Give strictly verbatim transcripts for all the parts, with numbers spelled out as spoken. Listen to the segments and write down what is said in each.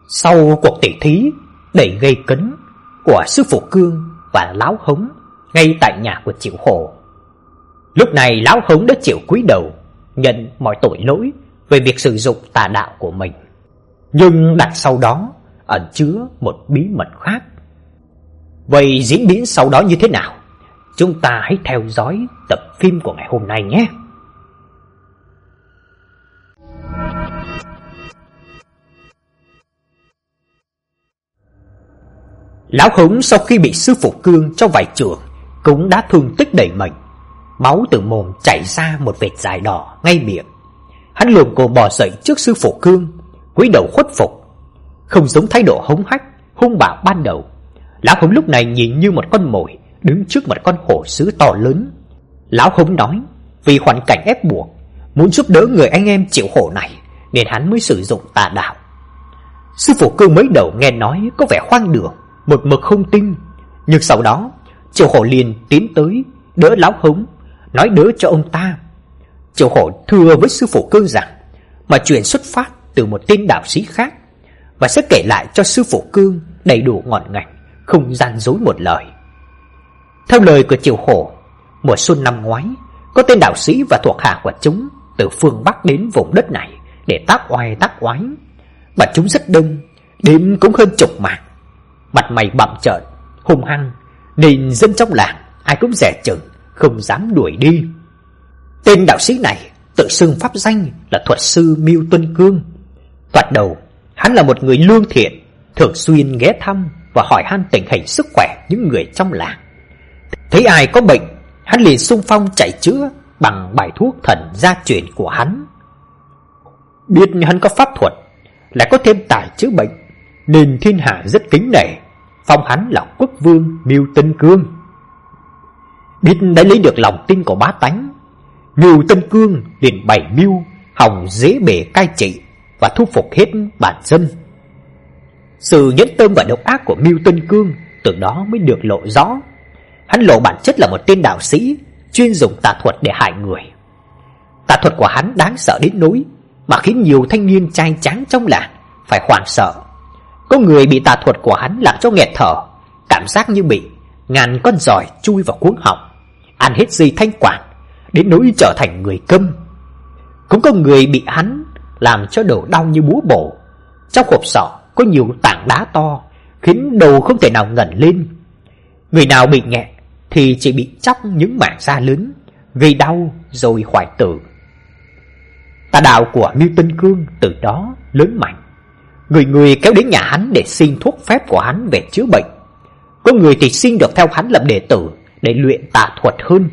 Sau cuộc tỉ thí đầy gây cấn của sư phụ Cương và Lão Hống ngay tại nhà của Triệu Hổ, lúc này Lão Hống đã chịu cúi đầu nhận mọi tội lỗi về việc sử dụng tà đạo của mình. Nhưng đằng sau đó ẩn chứa một bí mật khác. Vậy diễn biến sau đó như thế nào? Chúng ta hãy theo dõi tập phim của ngày hôm nay nhé. Lão Hống sau khi bị sư phụ Cương cho vài chưởng cũng đã thương tích đầy mình. Máu từ mồm chảy ra một vệt dài đỏ ngay miệng. Hắn lồm cồm bò dậy trước sư phụ Cương, cúi đầu khuất phục. Không giống thái độ hống hách, hung bạo ban đầu, Lão Hống lúc này nhìn như một con mồi đứng trước một con hổ sứ to lớn. Lão Hống nói vì hoàn cảnh ép buộc, muốn giúp đỡ người anh em Triệu Hổ này nên hắn mới sử dụng tà đạo. Sư phụ Cương mới đầu nghe nói có vẻ hoang đường, một mực không tin, nhưng sau đó Triệu Hổ liền tiến tới đỡ Lão Hống, nói đỡ cho ông ta. Triệu Hổ thưa với sư phụ Cương rằng mà chuyện xuất phát từ một tên đạo sĩ khác, và sẽ kể lại cho sư phụ Cương đầy đủ ngọn ngành, không gian dối một lời. Theo lời của Triệu Hổ, mùa xuân năm ngoái, có tên đạo sĩ và thuộc hạ của chúng từ phương Bắc đến vùng đất này để tác oai tác oái. Mà chúng rất đông, đêm cũng hơn chục mạng, mặt mày bặm trợn, hung hăng, nên dân trong làng ai cũng dè chừng, không dám đuổi đi. Tên đạo sĩ này tự xưng pháp danh là thuật sư Mưu Tuân Cương. Thoạt đầu, hắn là một người lương thiện, thường xuyên ghé thăm và hỏi han tình hình sức khỏe những người trong làng. Thấy ai có bệnh, hắn liền xung phong chạy chữa bằng bài thuốc thần gia truyền của hắn. Biết hắn có pháp thuật, lại có thêm tài chữa bệnh, nên thiên hạ rất kính nể, phong hắn là quốc vương Mưu Tân Cương. Biết đã lấy được lòng tin của bá tánh, Mưu Tân Cương liền bày mưu hòng dễ bề cai trị và thu phục hết bản dân. Sự nhẫn tâm và độc ác của Mưu Tân Cương từ đó mới được lộ rõ. Hắn lộ bản chất là một tên đạo sĩ chuyên dùng tà thuật để hại người. Tà thuật của hắn đáng sợ đến nỗi mà khiến nhiều thanh niên trai tráng trong làng phải hoảng sợ. Có người bị tà thuật của hắn làm cho nghẹt thở, cảm giác như bị ngàn con giòi chui vào cuống họng, ăn hết dây thanh quản, đến nỗi trở thành người câm. Cũng có người bị hắn làm cho đầu đau như búa bổ. Trong hộp sọ có nhiều tảng đá to, khiến đầu không thể nào ngẩng lên. Người nào bị nghẹn thì chỉ bị chóc những mảng da lớn, gây đau rồi hoại tử. Tà đạo của Mưu Tân Cương từ đó lớn mạnh. Người người kéo đến nhà hắn để xin thuốc phép của hắn về chữa bệnh. Có người thì xin được theo hắn làm đệ tử để luyện tà thuật hơn.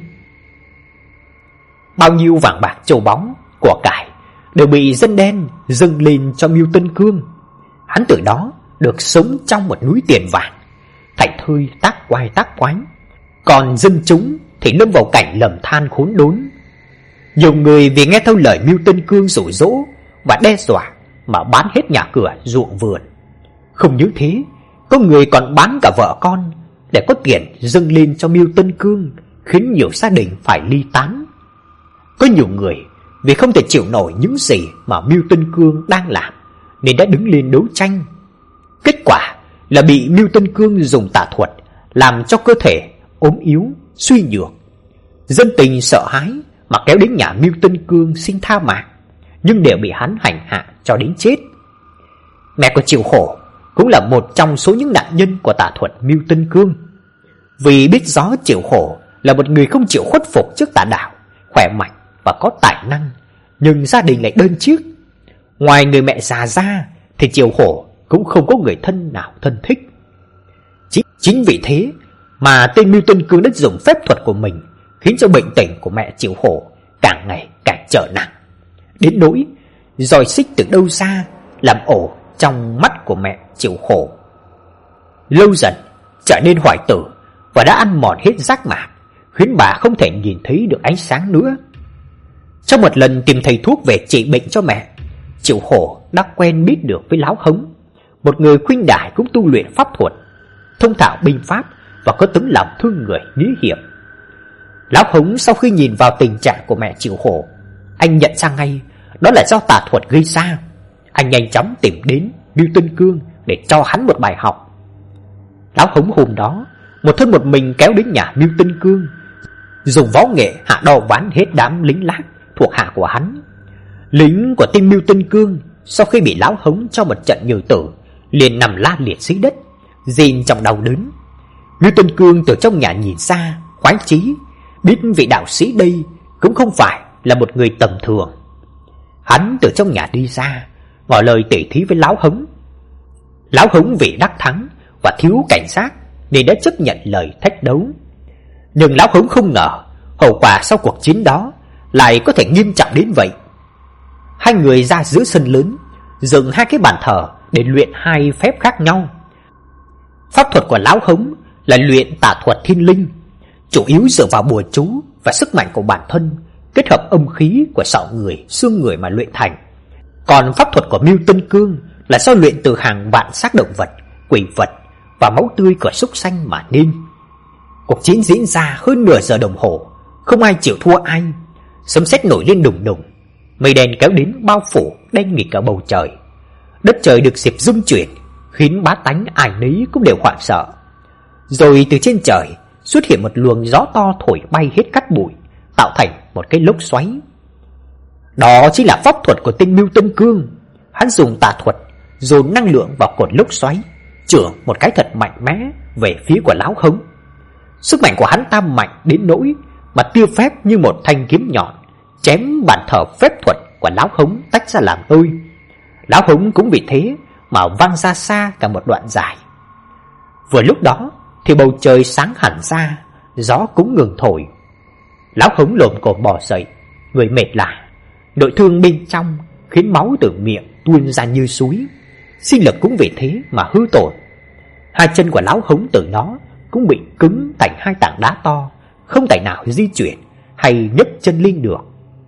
Bao nhiêu vàng bạc châu báu, của cải đều bị dân đen dâng lên cho Mưu Tân Cương. Hắn từ đó được sống trong một núi tiền vàng, thảnh thơi tác quái tác quái. Còn dân chúng thì lâm vào cảnh lầm than khốn đốn. Nhiều người vì nghe theo lời Mưu Tân Cương dụ dỗ và đe dọa mà bán hết nhà cửa ruộng vườn. Không những thế, có người còn bán cả vợ con để có tiền dâng lên cho Mưu Tân Cương, khiến nhiều gia đình phải ly tán. Có nhiều người vì không thể chịu nổi những gì mà Mưu Tân Cương đang làm nên đã đứng lên đấu tranh. Kết quả là bị Mưu Tân Cương dùng tà thuật làm cho cơ thể ốm yếu, suy nhược. Dân tình sợ hãi mà kéo đến nhà Mưu Tân Cương xin tha mạng, nhưng đều bị hắn hành hạ cho đến chết. Mẹ của Triệu Hổ cũng là một trong số những nạn nhân của tà thuật Mưu Tân Cương. Vì biết rõ Triệu Hổ là một người không chịu khuất phục trước tà đạo, khỏe mạnh và có tài năng, nhưng gia đình lại đơn chiếc. Ngoài người mẹ già ra thì Triệu Hổ cũng không có người thân nào thân thích. Chính, chính vì thế mà tên Mưu Tân Cương đã dùng phép thuật của mình khiến cho bệnh tình của mẹ Triệu Hổ càng ngày càng trở nặng, đến nỗi roi xích từ đâu ra làm ổ trong mắt của mẹ Triệu Hổ. Lâu dần trở nên hoại tử và đã ăn mòn hết giác mạc, khiến bà không thể nhìn thấy được ánh sáng nữa. Trong một lần tìm thầy thuốc về trị bệnh cho mẹ, Triệu Hổ đã quen biết được với Lão Hống, một người khuynh đài cũng tu luyện pháp thuật, thông thạo binh pháp và có tấm lòng thương người nghĩa hiệp. Lão Hống sau khi nhìn vào tình trạng của mẹ Triệu Hổ, anh nhận ra ngay đó là do tà thuật gây ra. Anh nhanh chóng tìm đến Mưu Tân Cương để cho hắn một bài học. Lão Hống hôm đó một thân một mình kéo đến nhà Mưu Tân Cương, dùng võ nghệ hạ đo ván hết đám lính lác thuộc hạ của hắn. Lính của tên Mưu Tân Cương sau khi bị Lão Hống cho một trận nhừ tử, liền nằm la liệt dưới đất, rên trong đau đớn. Mưu Tân Cương từ trong nhà nhìn ra, khoái chí, biết vị đạo sĩ đây cũng không phải là một người tầm thường. Hắn từ trong nhà đi ra, ngỏ lời tỉ thí với Lão Hống. Lão Hống vì đắc thắng và thiếu cảnh giác nên đã chấp nhận lời thách đấu. Nhưng Lão Hống không ngờ hậu quả sau cuộc chiến đó lại có thể nghiêm trọng đến vậy. Hai người ra giữa sân lớn, dựng hai cái bàn thờ để luyện hai phép khác nhau. Pháp thuật của Lão Hống là luyện tà thuật thiên linh, chủ yếu dựa vào bùa chú và sức mạnh của bản thân, kết hợp âm khí của sọ người, xương người mà luyện thành. Còn pháp thuật của Mưu Tân Cương là do luyện từ hàng vạn xác động vật, quỷ vật và máu tươi của súc sanh mà nên. Cuộc chiến diễn ra hơn nửa giờ đồng hồ, không ai chịu thua ai. Sấm sét nổi lên đùng đùng, mây đen kéo đến bao phủ đen nghịt cả bầu trời. Đất trời được dịp rung chuyển, khiến bá tánh ai nấy cũng đều hoảng sợ. Rồi từ trên trời xuất hiện một luồng gió to thổi bay hết cát bụi, tạo thành một cái lốc xoáy. Đó chính là pháp thuật của tên Mưu Tân Cương. Hắn dùng tà thuật dồn năng lượng vào cột lốc xoáy, chưởng một cái thật mạnh mẽ về phía của Lão Hống. Sức mạnh của hắn ta mạnh đến nỗi mà tia phép như một thanh kiếm nhọn chém bàn thờ phép thuật của Lão Hống tách ra làm đôi. Lão Hống cũng vì thế mà văng ra xa cả một đoạn dài. Vừa lúc đó thì bầu trời sáng hẳn ra, gió cũng ngừng thổi. Lão Hống lồm cồm bò dậy, người mệt lả, nội thương bên trong khiến máu từ miệng tuôn ra như suối, sinh lực cũng vì thế mà hư tổn. Hai chân của Lão Hống từ đó cũng bị cứng thành hai tảng đá to, không tài nào di chuyển hay nhấc chân lên được.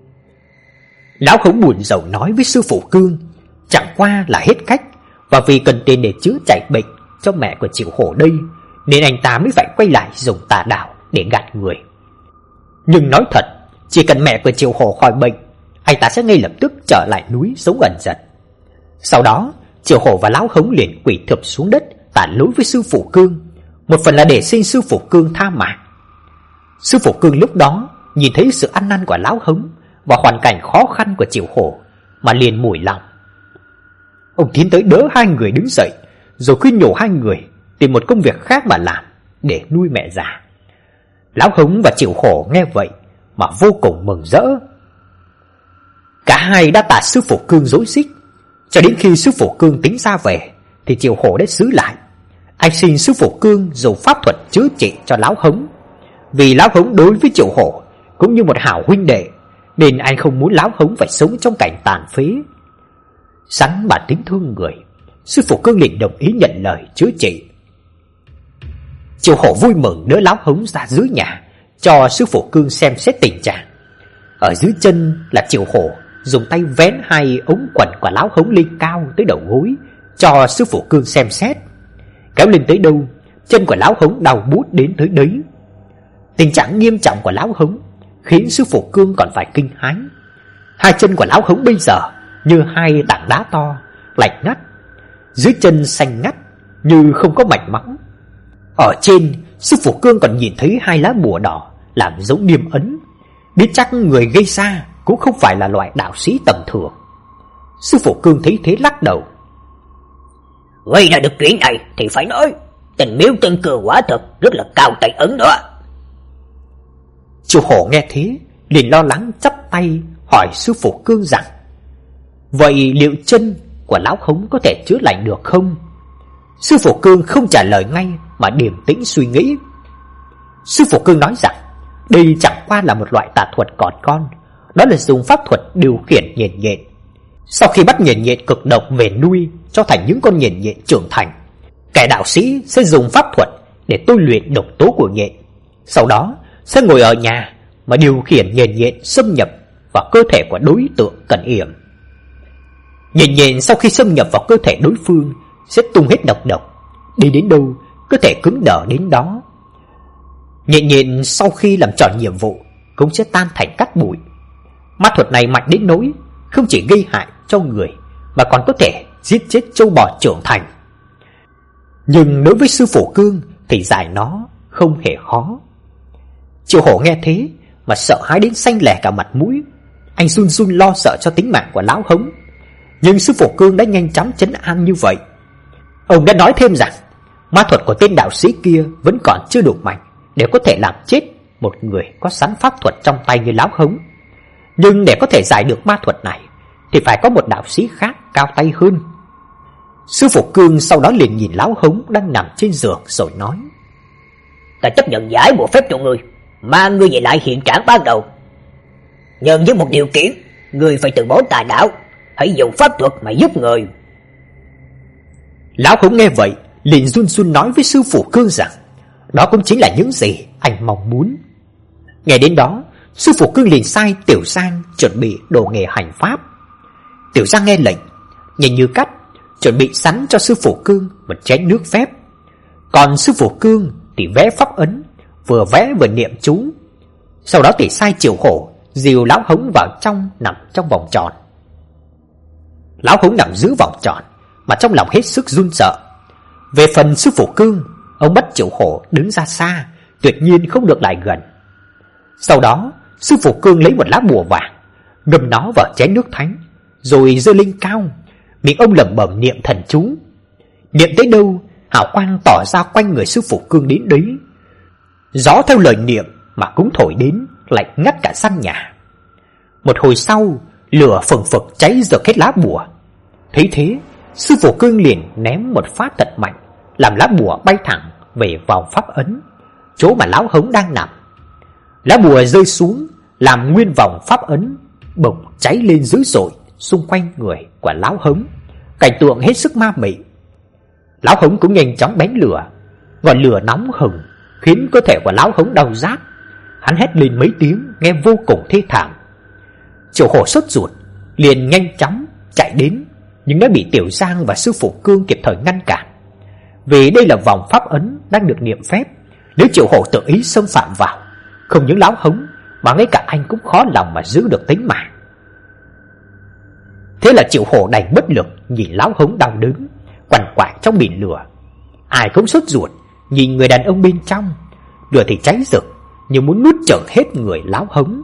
Lão Hống buồn rầu nói với sư phụ Cương, chẳng qua là hết cách, và vì cần tiền để chữa chạy bệnh cho mẹ của Triệu Hổ đây, nên anh ta mới phải quay lại dùng tà đạo để gạt người. Nhưng nói thật, chỉ cần mẹ của Triệu Hổ khỏi bệnh, anh ta sẽ ngay lập tức trở lại núi sống ẩn giật. Sau đó Triệu Hổ và Lão Hống liền quỳ thụp xuống đất tạ lỗi với sư phụ Cương, một phần là để xin sư phụ Cương tha mạng. Sư phụ Cương lúc đó nhìn thấy sự ăn năn của Lão Hống và hoàn cảnh khó khăn của Triệu Hổ mà liền mủi lòng. Ông tiến tới đỡ hai người đứng dậy, rồi khuyên nhủ hai người tìm một công việc khác mà làm để nuôi mẹ già. Lão Hống và Triệu Hổ nghe vậy mà vô cùng mừng rỡ. Cả hai đã tả sư phụ Cương dối xích, cho đến khi sư phụ Cương tính ra về thì Triệu Hổ đã xứ lại. Anh xin sư phụ Cương dùng pháp thuật chữa trị cho Lão Hống, vì Lão Hống đối với Triệu Hổ cũng như một hảo huynh đệ, nên anh không muốn Lão Hống phải sống trong cảnh tàn phế. Sẵn bản tính thương người, sư phụ Cương liền đồng ý nhận lời chữa trị. Triệu Hổ vui mừng đỡ Lão Hống ra dưới nhà, cho sư phụ Cương xem xét tình trạng. Ở dưới chân là Triệu Hổ dùng tay vén hai ống quần của Lão Hống lên cao tới đầu gối, cho sư phụ Cương xem xét. Kéo lên tới đâu, chân của Lão Hống đau bút đến tới đấy. Tình trạng nghiêm trọng của Lão Hống khiến sư phụ Cương còn phải kinh hãi. Hai chân của Lão Hống bây giờ như hai tảng đá to, lạnh ngắt, dưới chân xanh ngắt như không có mạch máu. Ở trên, sư phụ Cương còn nhìn thấy hai lá bùa đỏ làm dấu niêm ấn, biết chắc người gây ra cũng không phải là loại đạo sĩ tầm thường. Sư phụ Cương thấy thế lắc đầu. Gây ra được chuyện này thì phải nói tình Miếu Tân Cương quả thật rất là cao tay ấn đó. Triệu Hổ nghe thế liền lo lắng chắp tay hỏi sư phụ Cương rằng, vậy liệu chân của Lão Hống có thể chữa lành được không? Sư phụ Cương không trả lời ngay mà điềm tĩnh suy nghĩ. Sư phụ Cương nói rằng đây chẳng qua là một loại tà thuật còn con, đó là dùng pháp thuật điều khiển nhện nhện. Sau khi bắt nhện nhện cực độc về nuôi cho thành những con nhện nhện trưởng thành, kẻ đạo sĩ sẽ dùng pháp thuật để tôi luyện độc tố của nhện, sau đó sẽ ngồi ở nhà mà điều khiển nhện nhện xâm nhập vào cơ thể của đối tượng cần yểm. Nhện nhện sau khi xâm nhập vào cơ thể đối phương sẽ tung hết độc độc, đi đến đâu cơ thể cứng đờ đến đó. Nhện nhện sau khi làm tròn nhiệm vụ cũng sẽ tan thành cát bụi. Ma thuật này mạnh đến nỗi không chỉ gây hại cho người mà còn có thể giết chết trâu bò trưởng thành. Nhưng đối với sư phụ Cương thì giải nó không hề khó. Triệu Hổ nghe thế mà sợ hãi đến xanh lè cả mặt mũi. Anh run run lo sợ cho tính mạng của lão Hống. Nhưng sư phụ Cương đã nhanh chóng trấn an như vậy. Ông đã nói thêm rằng ma thuật của tên đạo sĩ kia vẫn còn chưa đủ mạnh để có thể làm chết một người có sẵn pháp thuật trong tay như lão Hống. Nhưng để có thể giải được ma thuật này thì phải có một đạo sĩ khác cao tay hơn. Sư phụ Cương sau đó liền nhìn lão Hống đang nằm trên giường rồi nói: Ta chấp nhận giải bộ phép cho ngươi, mà ngươi về lại hiện trạng ban đầu. Nhưng với một điều kiện, ngươi phải từ bỏ tà đạo, hãy dùng pháp thuật mà giúp người. Lão Hống nghe vậy liền run run nói với sư phụ Cương rằng đó cũng chính là những gì anh mong muốn. Nghe đến đó, sư phụ Cương liền sai Tiểu Giang chuẩn bị đồ nghề hành pháp. Tiểu Giang nghe lệnh, nhanh như cắt chuẩn bị sẵn cho sư phụ Cương một chén nước phép. Còn sư phụ Cương thì vẽ pháp ấn, vừa vẽ vừa niệm chú. Sau đó thì sai Triệu Hổ dìu lão Hống vào trong, nằm trong vòng tròn. Lão Hống nằm giữ vòng tròn mà trong lòng hết sức run sợ. Về phần sư phụ Cương, ông bắt Triệu Hổ đứng ra xa, tuyệt nhiên không được lại gần. Sau đó sư phụ Cương lấy một lá bùa vàng, ngâm nó vào chén nước thánh, rồi giơ lên cao, miệng ông lẩm bẩm niệm thần chú. Niệm tới đâu, hào quang tỏ ra quanh người sư phụ Cương đến đấy. Gió theo lời niệm mà cũng thổi đến, lạnh ngắt cả căn nhà. Một hồi sau, lửa phừng phực cháy rực hết lá bùa. Thấy thế, sư phụ Cương liền ném một phát thật mạnh, làm lá bùa bay thẳng về vòng pháp ấn, chỗ mà lão Hống đang nằm. Lá bùa rơi xuống, làm nguyên vòng pháp ấn bỗng cháy lên dữ dội xung quanh người của lão Hống. Cảnh tượng hết sức ma mị. Lão Hống cũng nhanh chóng bén lửa, ngọn lửa nóng hừng khiến cơ thể của lão Hống đau rát. Hắn hét lên mấy tiếng nghe vô cùng thê thảm. Triệu Hổ sốt ruột liền nhanh chóng chạy đến, nhưng đã bị Tiểu Giang và sư phụ Cương kịp thời ngăn cản. Vì đây là vòng pháp ấn đang được niệm phép, nếu Triệu Hổ tự ý xâm phạm vào, không những lão Hống mà ngay cả anh cũng khó lòng mà giữ được tính mạng. Thế là Triệu Hổ đành bất lực nhìn lão Hống đau đớn quằn quại trong biển lửa. Ai cũng sốt ruột nhìn người đàn ông bên trong. Lửa thì cháy rực như muốn nuốt chửng hết người lão Hống.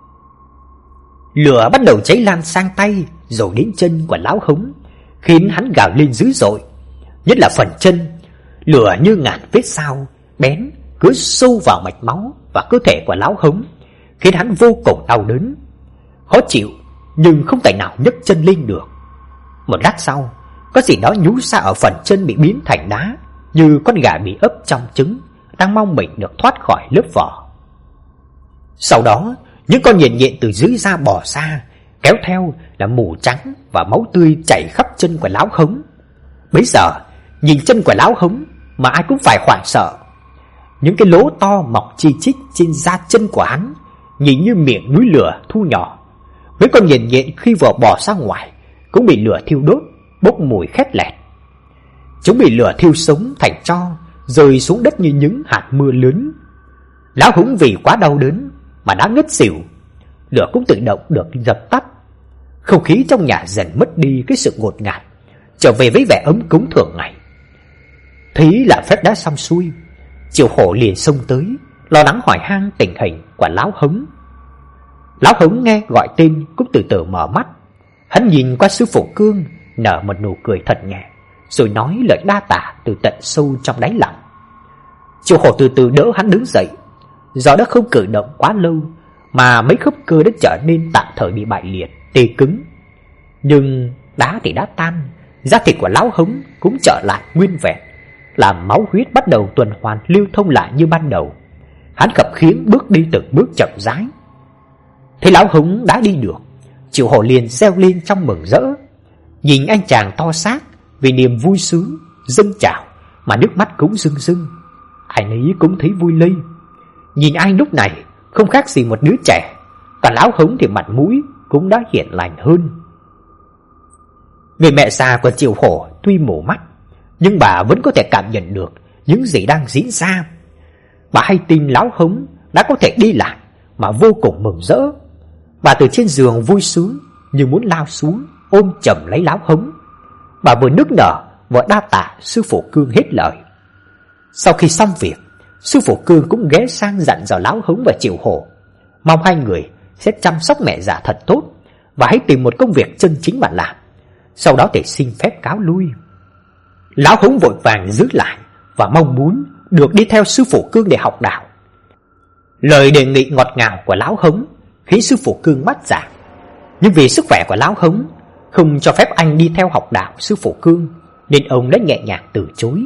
Lửa bắt đầu cháy lan sang tay rồi đến chân của lão Hống, khiến hắn gào lên dữ dội. Nhất là phần chân, lửa như ngàn vết dao bén cứ sâu vào mạch máu và cơ thể của lão Hống, khiến hắn vô cùng đau đớn, khó chịu, nhưng không tài nào nhấc chân lên được. Một lát sau, có gì đó nhú ra ở phần chân bị biến thành đá, như con gà bị ấp trong trứng đang mong mình được thoát khỏi lớp vỏ. Sau đó, những con nhện nhện từ dưới da bò ra, kéo theo là mù trắng và máu tươi chảy khắp chân của lão Hống. Bấy giờ, nhìn chân của lão Hống mà ai cũng phải hoảng sợ. Những cái lỗ to mọc chi chít trên da chân của hắn, nhìn như miệng núi lửa thu nhỏ. Mấy con nhện nhện khi vừa bò ra ngoài cũng bị lửa thiêu đốt, bốc mùi khét lẹt. Chúng bị lửa thiêu sống thành tro, rơi xuống đất như những hạt mưa lớn. Lão Hống vì quá đau đớn mà đã ngất xỉu. Lửa cũng tự động được dập tắt. Không khí trong nhà dần mất đi cái sự ngột ngạt, trở về với vẻ ấm cúng thường ngày. Thấy là phép đã xong xuôi, Triệu Hổ liền xông tới, lo lắng hỏi han tình hình của lão Hống. Lão Hống nghe gọi tên cũng từ từ mở mắt. Hắn nhìn qua sư phụ Cương, nở một nụ cười thật nhẹ, rồi nói lời đa tạ từ tận sâu trong đáy lòng. Triệu Hổ từ từ đỡ hắn đứng dậy. Do đã không cử động quá lâu mà mấy khớp cơ đã trở nên tạm thời bị bại liệt, tê cứng. Nhưng đá thì đã tan, da thịt của lão Hống cũng trở lại nguyên vẹn, làm máu huyết bắt đầu tuần hoàn lưu thông lại như ban đầu. Hắn khập khiễng bước đi từng bước chậm rãi. Thấy lão Hống đã đi được, Triệu Hổ liền reo lên trong mừng rỡ. Nhìn anh chàng to xác vì niềm vui sướng dâng trào mà nước mắt cũng rưng rưng. Ai nấy cũng thấy vui lây. Nhìn anh lúc này không khác gì một đứa trẻ, cả lão Hống thì mặt mũi cũng đã hiền lành hơn. Người mẹ già của Triệu Hổ tuy mù mắt, nhưng bà vẫn có thể cảm nhận được những gì đang diễn ra. Bà hay tin lão Hống đã có thể đi lại mà vô cùng mừng rỡ. Bà từ trên giường vui sướng như muốn lao xuống ôm chầm lấy lão Hống. Bà vừa nức nở vừa đa tạ sư phụ Cương hết lời. Sau khi xong việc, sư phụ Cương cũng ghé sang dặn dò Lão Hống và Triệu Hổ, mong hai người sẽ chăm sóc mẹ già thật tốt và hãy tìm một công việc chân chính mà làm, sau đó để xin phép cáo lui. Lão Hống vội vàng giữ lại và mong muốn được đi theo sư phụ Cương để học đạo. Lời đề nghị ngọt ngào của Lão Hống khiến sư phụ Cương mắt dạ, nhưng vì sức khỏe của Lão Hống không cho phép anh đi theo học đạo sư phụ Cương, nên ông đã nhẹ nhàng từ chối.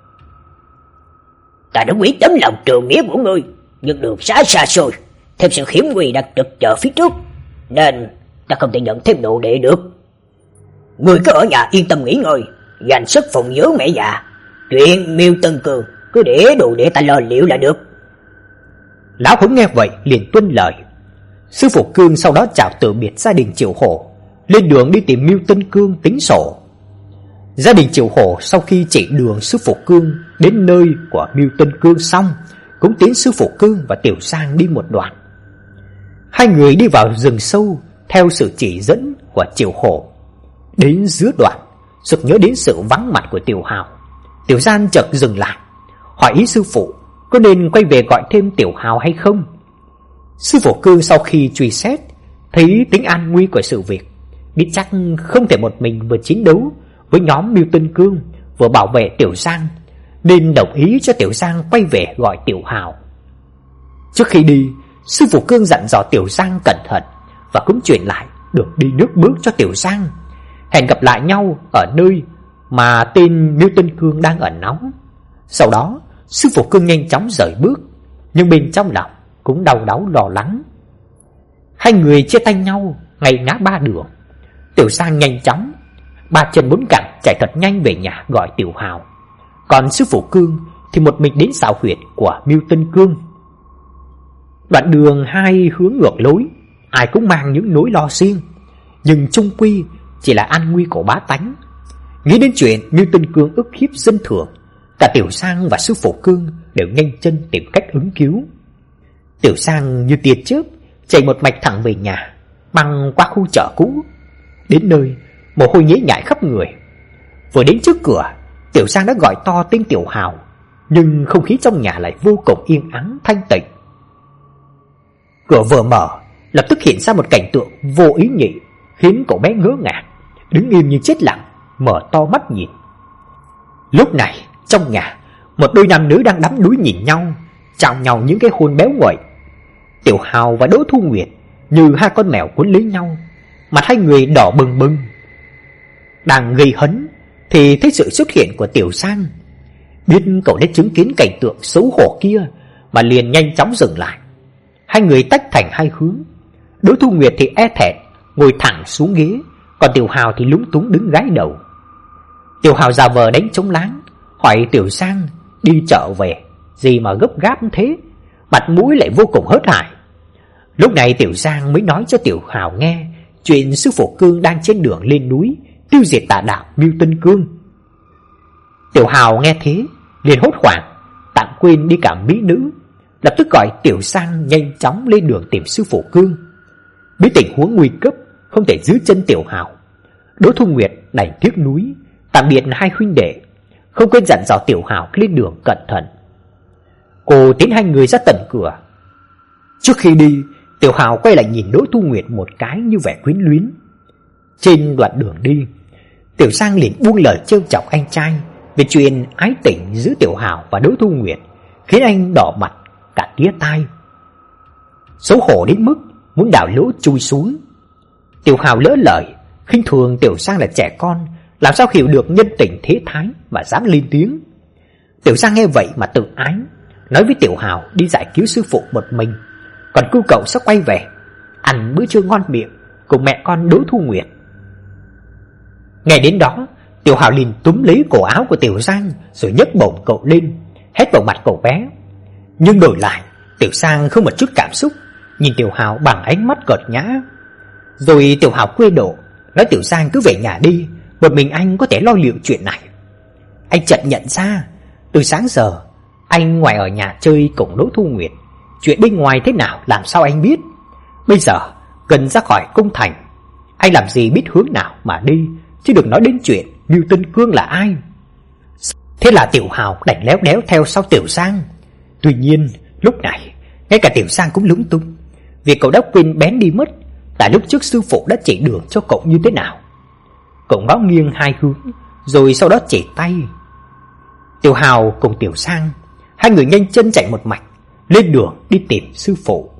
Ta đã quyết tấm lòng trường nghĩa của ngươi, nhưng đường xá xa xôi, thêm sự hiểm nguy đặt trực chờ phía trước, nên ta không thể nhận thêm đồ đệ được. Ngươi cứ ở nhà yên tâm nghỉ ngơi, dành sức phụng dưỡng mẹ già. Chuyện Miêu Tân Cương cứ để đồ đệ ta lo liệu là được. Lão Hống nghe vậy liền tuân lời. Sư phụ Cương sau đó chào từ biệt gia đình Triệu Hổ, lên đường đi tìm Miêu Tân Cương tính sổ. Gia đình Triệu Hổ sau khi chỉ đường sư phụ Cương đến nơi của Miêu Tân Cương xong, cũng tiến sư phụ Cương và Tiểu Sang đi một đoạn. Hai người đi vào rừng sâu theo sự chỉ dẫn của Triệu Hổ. Đến giữa đoạn, sực nhớ đến sự vắng mặt của Tiểu Hào. Tiểu Gian chợt dừng lại, hỏi ý sư phụ có nên quay về gọi thêm Tiểu Hào hay không. Sư phụ Cương sau khi truy xét, thấy tính an nguy của sự việc, biết chắc không thể một mình vừa chiến đấu với nhóm Miêu Tân Cương vừa bảo vệ Tiểu Giang, nên đồng ý cho Tiểu Giang quay về gọi Tiểu Hào. Trước khi đi, sư phụ Cương dặn dò Tiểu Giang cẩn thận và cũng truyền lại được đi nước bước cho Tiểu Giang. Hẹn gặp lại nhau ở nơi mà tên Miêu Tân Cương đang ẩn náu. Sau đó, sư phụ Cương nhanh chóng rời bước, nhưng bên trong lòng cũng đau đáu lo lắng. Hai người chia tay nhau ngay ngã ba đường. Tiểu Giang nhanh chóng ba chân bốn cẳng chạy thật nhanh về nhà gọi Tiểu Hào. Còn sư phụ Cương thì một mình đến xào huyệt của Miêu Tân Cương. Đoạn đường hai hướng ngược lối, ai cũng mang những nỗi lo riêng, nhưng chung quy chỉ là an nguy của bá tánh. Nghĩ đến chuyện Miêu Tân Cương ức hiếp dân thường, cả Tiểu Sang và sư phụ Cương đều nhanh chân tìm cách ứng cứu. Tiểu Sang như tia chớp chạy một mạch thẳng về nhà, băng qua khu chợ cũ. Đến nơi, mồ hôi nhễ nhại khắp người. Vừa đến trước cửa, Tiểu Sang đã gọi to tên Tiểu Hào, nhưng không khí trong nhà lại vô cùng yên ắng thanh tịnh. Cửa vừa mở, lập tức hiện ra một cảnh tượng vô ý nhị, khiến cậu bé ngớ ngàng, đứng im như chết lặng, mở to mắt nhìn. Lúc này, trong nhà, một đôi nam nữ đang đắm đuối nhìn nhau, chào nhau những cái hôn béo ngậy. Tiểu Hào và Đỗ Thu Nguyệt như hai con mèo cuốn lấy nhau, mặt hai người đỏ bừng bừng. Đang gây hấn thì thấy sự xuất hiện của Tiểu Sang. Biết cậu đã chứng kiến cảnh tượng xấu hổ kia mà liền nhanh chóng dừng lại. Hai người tách thành hai hướng. Đỗ Thu Nguyệt thì e thẹn ngồi thẳng xuống ghế, còn Tiểu Hào thì lúng túng đứng gãi đầu. Tiểu Hào giả vờ đánh trống láng, hỏi Tiểu Sang đi chợ về, gì mà gấp gáp thế, mặt mũi lại vô cùng hớt hải. Lúc này Tiểu Sang mới nói cho Tiểu Hào nghe chuyện sư phụ Cương đang trên đường lên núi tiêu diệt tà đạo Miêu Tân Cương. Tiểu Hào nghe thế liền hốt hoảng, tạm quên đi cả mỹ nữ, lập tức gọi Tiểu Sang nhanh chóng lên đường tìm sư phụ Cương. Biết tình huống nguy cấp, không thể giữ chân Tiểu Hào, Đỗ Thu Nguyệt đành tiếc núi tạm biệt hai huynh đệ, không quên dặn dò Tiểu Hào lên đường cẩn thận. Cô tiến hai người ra tận cửa. Trước khi đi, Tiểu Hào quay lại nhìn Đỗ Thu Nguyệt một cái như vẻ quyến luyến. Trên đoạn đường đi, Tiểu Sang liền buông lời trêu chọc anh trai về chuyện ái tình giữa Tiểu Hào và Đỗ Thu Nguyệt, khiến anh đỏ mặt cả tía tai. Xấu hổ đến mức muốn đào lỗ chui xuống. Tiểu Hào lỡ lời, khinh thường Tiểu Sang là trẻ con, làm sao hiểu được nhân tình thế thái mà dám lên tiếng. Tiểu Sang nghe vậy mà tự ái, nói với Tiểu Hào đi giải cứu sư phụ một mình, còn cu cậu sẽ quay về ăn bữa trưa ngon miệng cùng mẹ con Đỗ Thu Nguyệt. Nghe đến đó, Tiểu Hào liền túm lấy cổ áo của Tiểu Sang rồi nhấc bổng cậu lên, hét vào mặt cậu bé. Nhưng đổi lại, Tiểu Sang không một chút cảm xúc, nhìn Tiểu Hào bằng ánh mắt cợt nhã. Rồi Tiểu Hào quê độ, nói Tiểu Sang cứ về nhà đi, một mình anh có thể lo liệu chuyện này. Anh chợt nhận ra, từ sáng giờ anh ngoài ở nhà chơi cùng Đỗ Thu Nguyệt, chuyện bên ngoài thế nào làm sao anh biết. Bây giờ gần ra khỏi cung thành, anh làm gì biết hướng nào mà đi, chứ đừng nói đến chuyện Ngưu Tinh Cương là ai? Thế là Tiểu Hào đành léo đéo theo sau Tiểu Sang. Tuy nhiên, lúc này, ngay cả Tiểu Sang cũng lúng túng, vì cậu đã quên bén đi mất tại lúc trước sư phụ đã chỉ đường cho cậu như thế nào. Cậu ngó nghiêng hai hướng, rồi sau đó chỉ tay. Tiểu Hào cùng Tiểu Sang, hai người nhanh chân chạy một mạch lên đường đi tìm sư phụ.